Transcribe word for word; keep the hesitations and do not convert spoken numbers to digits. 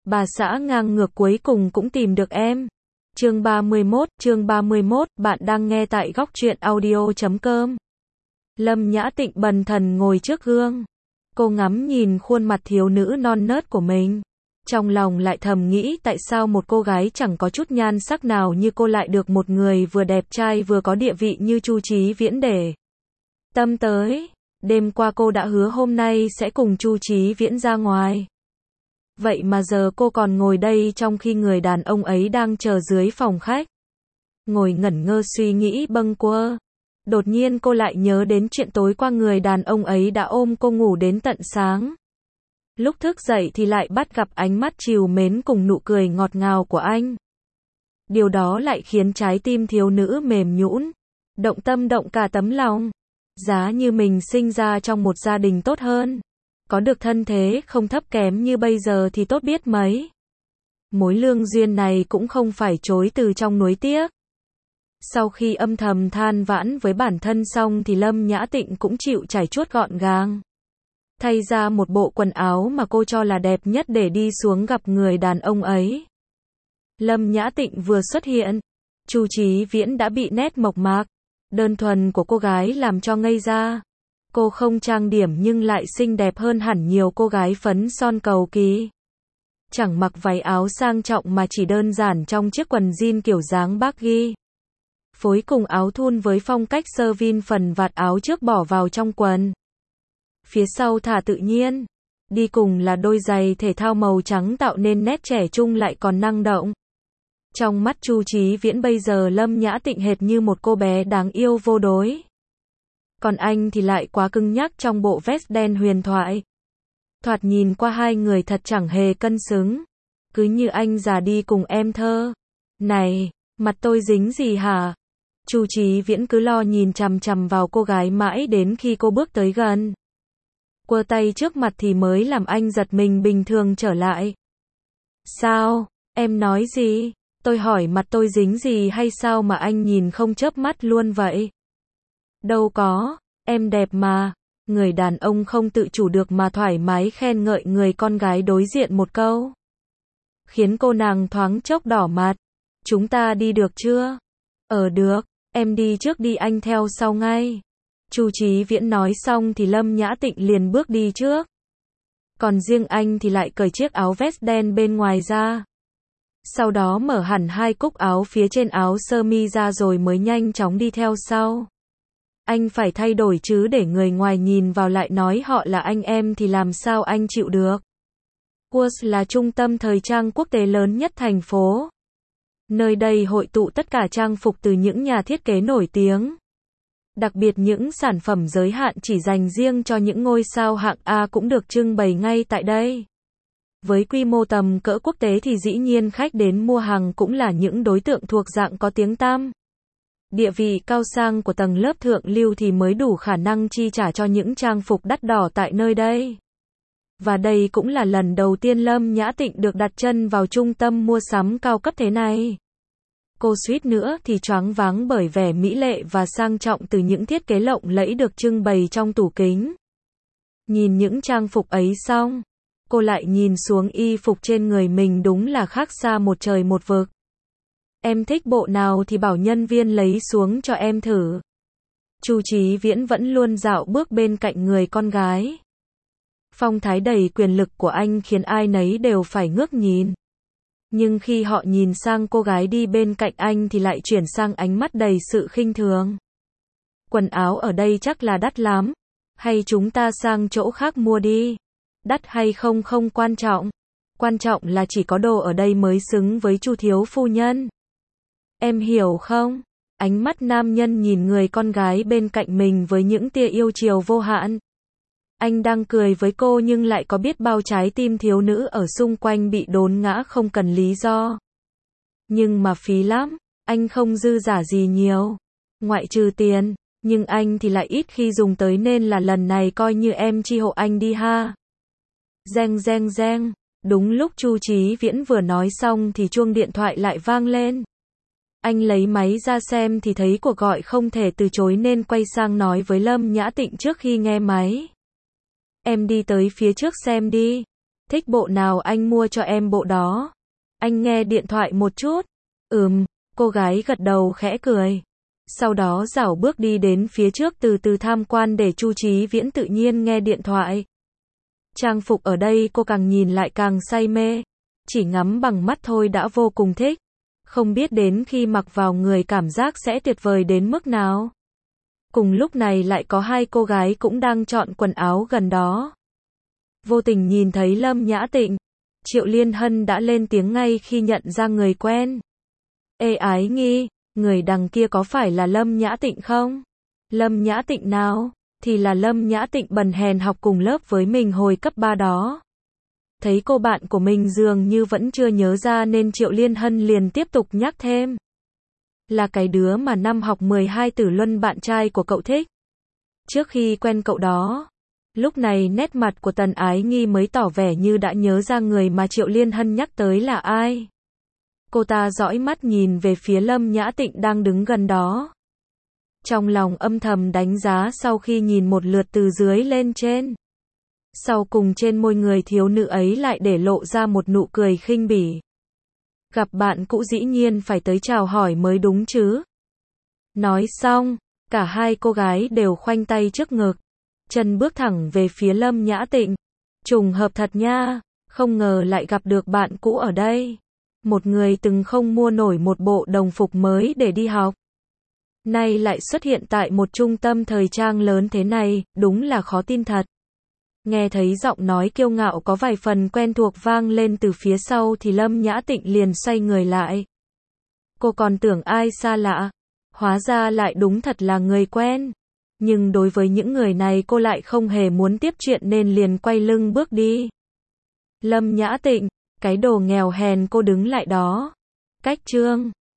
Bà xã ngang ngược cuối cùng cũng tìm được em. Chương ba mươi mốt, chương ba mươi mốt, bạn đang nghe tại góc truyện audio chấm com. Lâm Nhã Tịnh bần thần ngồi trước gương. Cô ngắm nhìn khuôn mặt thiếu nữ non nớt của mình. Trong lòng lại thầm nghĩ tại sao một cô gái chẳng có chút nhan sắc nào như cô lại được một người vừa đẹp trai vừa có địa vị như Chu Chí Viễn để tâm tới. Đêm qua cô đã hứa hôm nay sẽ cùng Chu Chí Viễn ra ngoài. Vậy mà giờ cô còn ngồi đây trong khi người đàn ông ấy đang chờ dưới phòng khách. Ngồi ngẩn ngơ suy nghĩ bâng quơ. Đột nhiên cô lại nhớ đến chuyện tối qua người đàn ông ấy đã ôm cô ngủ đến tận sáng. Lúc thức dậy thì lại bắt gặp ánh mắt trìu mến cùng nụ cười ngọt ngào của anh. Điều đó lại khiến trái tim thiếu nữ mềm nhũn, động tâm động cả tấm lòng. Giá như mình sinh ra trong một gia đình tốt hơn, có được thân thế không thấp kém như bây giờ thì tốt biết mấy. Mối lương duyên này cũng không phải chối từ trong nuối tiếc. Sau khi âm thầm than vãn với bản thân xong thì Lâm Nhã Tịnh cũng chịu trải chuốt gọn gàng. Thay ra một bộ quần áo mà cô cho là đẹp nhất để đi xuống gặp người đàn ông ấy. Lâm Nhã Tịnh vừa xuất hiện, Chu Chí Viễn đã bị nét mộc mạc, đơn thuần của cô gái làm cho ngây ra. Cô không trang điểm nhưng lại xinh đẹp hơn hẳn nhiều cô gái phấn son cầu kỳ. Chẳng mặc váy áo sang trọng mà chỉ đơn giản trong chiếc quần jean kiểu dáng baggy. Phối cùng áo thun với phong cách sơ vin, phần vạt áo trước bỏ vào trong quần. Phía sau thả tự nhiên. Đi cùng là đôi giày thể thao màu trắng tạo nên nét trẻ trung lại còn năng động. Trong mắt Chu Chí Viễn bây giờ Lâm Nhã Tịnh hệt như một cô bé đáng yêu vô đối. Còn anh thì lại quá cứng nhắc trong bộ vest đen huyền thoại. Thoạt nhìn qua hai người thật chẳng hề cân xứng. Cứ như anh già đi cùng em thơ. Này, mặt tôi dính gì hả? Chu Chí Viễn cứ lo nhìn chằm chằm vào cô gái mãi đến khi cô bước tới gần. Quơ tay trước mặt thì mới làm anh giật mình bình thường trở lại. Sao? Em nói gì? Tôi hỏi mặt tôi dính gì hay sao mà anh nhìn không chớp mắt luôn vậy? Đâu có, em đẹp mà. Người đàn ông không tự chủ được mà thoải mái khen ngợi người con gái đối diện một câu. Khiến cô nàng thoáng chốc đỏ mặt. Chúng ta đi được chưa? Ờ được, em đi trước đi anh theo sau ngay. Chu Chí Viễn nói xong thì Lâm Nhã Tịnh liền bước đi trước. Còn riêng anh thì lại cởi chiếc áo vest đen bên ngoài ra. Sau đó mở hẳn hai cúc áo phía trên áo sơ mi ra rồi mới nhanh chóng đi theo sau. Anh phải thay đổi chứ, để người ngoài nhìn vào lại nói họ là anh em thì làm sao anh chịu được. Kurs là trung tâm thời trang quốc tế lớn nhất thành phố. Nơi đây hội tụ tất cả trang phục từ những nhà thiết kế nổi tiếng. Đặc biệt những sản phẩm giới hạn chỉ dành riêng cho những ngôi sao hạng A cũng được trưng bày ngay tại đây. Với quy mô tầm cỡ quốc tế thì dĩ nhiên khách đến mua hàng cũng là những đối tượng thuộc dạng có tiếng tăm. Địa vị cao sang của tầng lớp thượng lưu thì mới đủ khả năng chi trả cho những trang phục đắt đỏ tại nơi đây. Và đây cũng là lần đầu tiên Lâm Nhã Tịnh được đặt chân vào trung tâm mua sắm cao cấp thế này. Cô suýt nữa thì choáng váng bởi vẻ mỹ lệ và sang trọng từ những thiết kế lộng lẫy được trưng bày trong tủ kính. Nhìn những trang phục ấy xong, cô lại nhìn xuống y phục trên người mình, đúng là khác xa một trời một vực. Em thích bộ nào thì bảo nhân viên lấy xuống cho em thử. Chu Chí Viễn vẫn luôn dạo bước bên cạnh người con gái. Phong thái đầy quyền lực của anh khiến ai nấy đều phải ngước nhìn. Nhưng khi họ nhìn sang cô gái đi bên cạnh anh thì lại chuyển sang ánh mắt đầy sự khinh thường. Quần áo ở đây chắc là đắt lắm. Hay chúng ta sang chỗ khác mua đi. Đắt hay không không quan trọng. Quan trọng là chỉ có đồ ở đây mới xứng với Chu thiếu phu nhân. Em hiểu không? Ánh mắt nam nhân nhìn người con gái bên cạnh mình với những tia yêu chiều vô hạn. Anh đang cười với cô nhưng lại có biết bao trái tim thiếu nữ ở xung quanh bị đốn ngã không cần lý do. Nhưng mà phí lắm, anh không dư giả gì nhiều. Ngoại trừ tiền, nhưng anh thì lại ít khi dùng tới nên là lần này coi như em chi hộ anh đi ha. Reng reng reng, đúng lúc Chu Chí Viễn vừa nói xong thì chuông điện thoại lại vang lên. Anh lấy máy ra xem thì thấy cuộc gọi không thể từ chối nên quay sang nói với Lâm Nhã Tịnh trước khi nghe máy. Em đi tới phía trước xem đi. Thích bộ nào anh mua cho em bộ đó. Anh nghe điện thoại một chút. Ừm, cô gái gật đầu khẽ cười. Sau đó dảo bước đi đến phía trước từ từ tham quan để Chu Chí Viễn tự nhiên nghe điện thoại. Trang phục ở đây cô càng nhìn lại càng say mê. Chỉ ngắm bằng mắt thôi đã vô cùng thích. Không biết đến khi mặc vào người cảm giác sẽ tuyệt vời đến mức nào. Cùng lúc này lại có hai cô gái cũng đang chọn quần áo gần đó. Vô tình nhìn thấy Lâm Nhã Tịnh, Triệu Liên Hân đã lên tiếng ngay khi nhận ra người quen. Ê Ái Nghi, người đằng kia có phải là Lâm Nhã Tịnh không? Lâm Nhã Tịnh nào? Thì là Lâm Nhã Tịnh bần hèn học cùng lớp với mình hồi cấp ba đó. Thấy cô bạn của mình dường như vẫn chưa nhớ ra nên Triệu Liên Hân liền tiếp tục nhắc thêm. Là cái đứa mà năm học mười hai Tử Luân bạn trai của cậu thích. Trước khi quen cậu đó, lúc này nét mặt của Tần Ái Nghi mới tỏ vẻ như đã nhớ ra người mà Triệu Liên Hân nhắc tới là ai. Cô ta dõi mắt nhìn về phía Lâm Nhã Tịnh đang đứng gần đó. Trong lòng âm thầm đánh giá sau khi nhìn một lượt từ dưới lên trên. Sau cùng trên môi người thiếu nữ ấy lại để lộ ra một nụ cười khinh bỉ. Gặp bạn cũ dĩ nhiên phải tới chào hỏi mới đúng chứ. Nói xong, cả hai cô gái đều khoanh tay trước ngực. Chân bước thẳng về phía Lâm Nhã Tịnh. Trùng hợp thật nha, không ngờ lại gặp được bạn cũ ở đây. Một người từng không mua nổi một bộ đồng phục mới để đi học. Nay lại xuất hiện tại một trung tâm thời trang lớn thế này, đúng là khó tin thật. Nghe thấy giọng nói kiêu ngạo có vài phần quen thuộc vang lên từ phía sau thì Lâm Nhã Tịnh liền xoay người lại. Cô còn tưởng ai xa lạ, hóa ra lại đúng thật là người quen. Nhưng đối với những người này cô lại không hề muốn tiếp chuyện nên liền quay lưng bước đi. Lâm Nhã Tịnh, cái đồ nghèo hèn, cô đứng lại đó. Cách trương.